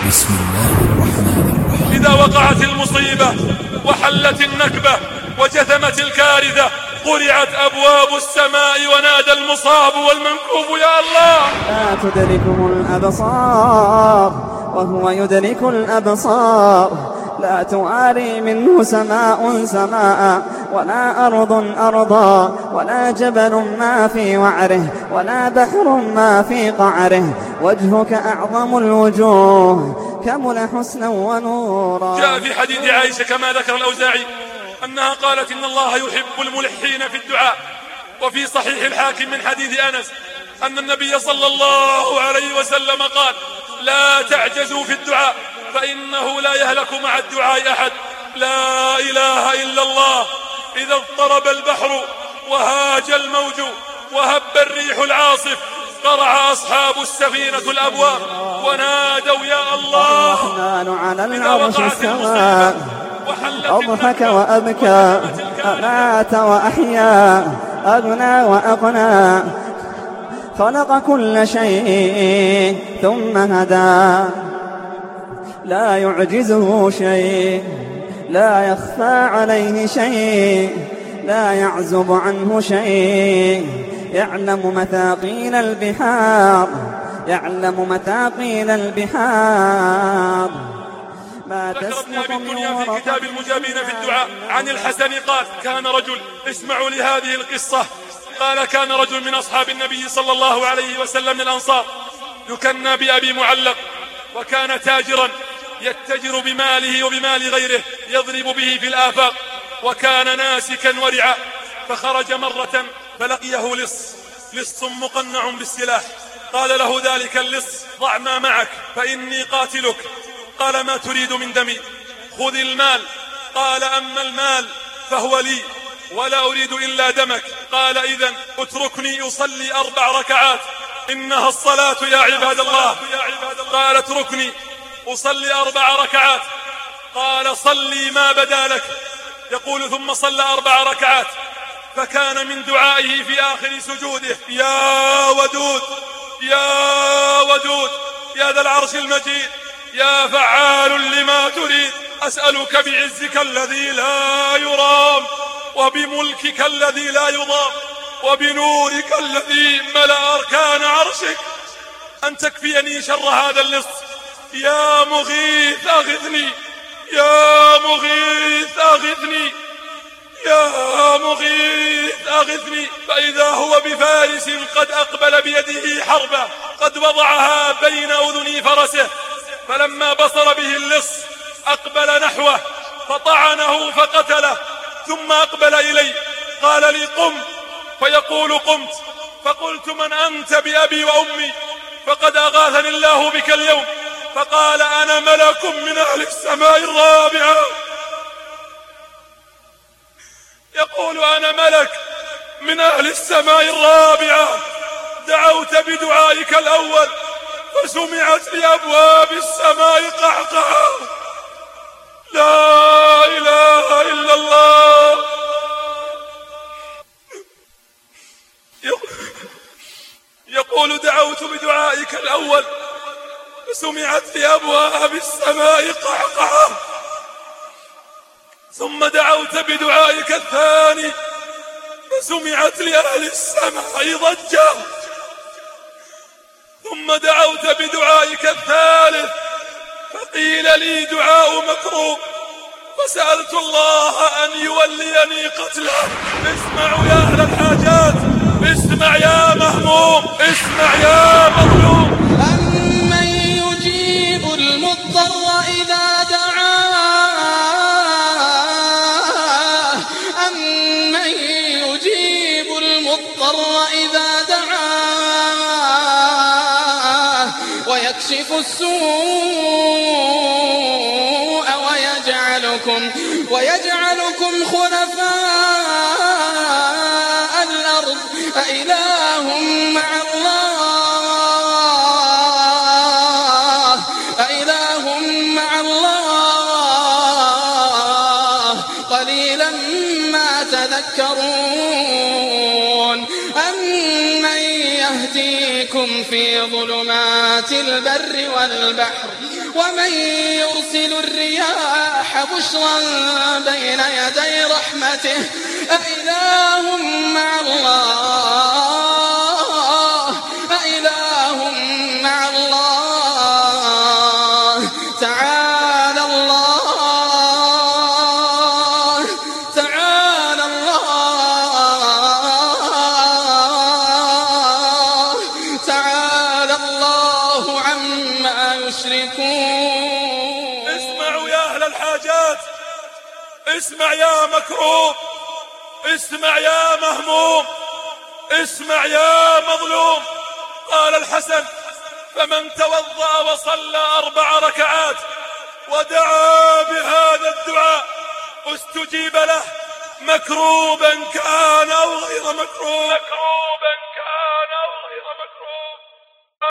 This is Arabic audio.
بسم الله الرحمن الرحيم. إذا وقعت المصيبة وحلت النكبة وجثمت الكارثة قرعت أبواب السماء ونادى المصاب والمنكوب يا الله. لا تدركه الأبصار وهو يدرك الأبصار، لا تواري منه سماء سماء ولا أرض أرضا ولا جبل ما في وعره ولا بحر ما في قعره، وجهك أعظم الوجوه كمل حسنا ونورا. جاء في حديث عائشة كما ذكر الأوزاعي أنها قالت إن الله يحب الملحين في الدعاء. وفي صحيح الحاكم من حديث أنس أن النبي صلى الله عليه وسلم قال لا تعجزوا في الدعاء فإنه لا يهلك مع الدعاء أحد. لا إله إلا الله. إذا اضطرب البحر وهاج الموج وهب الريح العاصف قرع أصحاب السفينة الأبواب ونادوا يا الله. الرحمن على العرش استوى أضحك وأبكى أمات وأحيا أغنى وأقنى، خلق كل شيء ثم هدى، لا يعجزه شيء لا يخفى عليه شيء لا يعزب عنه شيء، يعلم مثاقيل البحار يعلم مثاقيل البحار. ذكر ابن أبي الدنيا في كتاب المجابين في الدعاء عن الحسن قال كان رجل، اسمعوا لهذه القصة، قال كان رجل من أصحاب النبي صلى الله عليه وسلم من الأنصار يكنى بأبي معلق، وكان تاجرا يتجر بماله وبمال غيره يضرب به في الآفاق، وكان ناسكا ورعا. فخرج مرة فلقيه لص مقنع بالسلاح، قال له ذلك اللص ضع ما معك فإني قاتلك. قال ما تريد من دمي؟ خذ المال. قال أما المال فهو لي ولا أريد إلا دمك. قال إذن اتركني أصلي 4 ركعات إنها الصلاة يا عباد الله. قال اتركني أصلي 4 ركعات. قال صلي ما بدا لك. يقول ثم صلى 4 ركعات، فكان من دعائه في آخر سجوده يا ودود يا ودود يا ذا العرش المجيد يا فعال لما تريد، أسألك بعزك الذي لا يرام وبملكك الذي لا يضام وبنورك الذي ملأ أركان عرشك أن تكفيني شر هذا اللص. يا مغيث أغثني يا مغيث أغثني يا مغيث أغثني. فإذا هو بفارس قد أقبل بيده حربة قد وضعها بين أذني فرسه، فلما بصر به اللص أقبل نحوه فطعنه فقتله، ثم أقبل إلي قال لي قم، فيقول قمت، فقلت من أنت بأبي وأمي؟ فقد أغاثني الله بك اليوم. فقال أنا ملك من أهل السماء الرابعة. يقول أنا ملك من أهل السماء الرابعة دعوت بدعائك الأول فسمعت لأبواب السماء قعقعة. لا إله إلا الله. يقول دعوت بدعائك الأول فسمعت لأبواب السماء قعقعة، ثم دعوت بدعائك الثاني فسمعت لأهل السماء ضجة، ثم دعوت بدعائك الثالث فقيل لي دعاء مكروب، فسألت الله أن يوليني قتله. اسمعوا يا أهل الحاجات، اسمع يا مهموم، اسمع يا مظلوم. أمن يجيب المضطر إذا دعاه أمن يجيب المضطر إذا دعاه ويكشف السوء ويجعلكم خلفاء الأرض أإله مع الله قليلا ما تذكرون. أمن يهديكم في ظلمات البر والبحر ومن يرسل الرياح بشرا بين يدي رحمته أإله مع الله أإله مع الله تعالى الله تعالى الله تعالى الله عما يشركون. اسمعوا يا أهل الحاجات، اسمع يا مكروب، اسمع يا مهموم، اسمع يا مظلوم. قال الحسن: فمن توضأ وصلى 4 ركعات ودعا بهذا الدعاء استجيب له، مكروبا كان أو غير مكروب.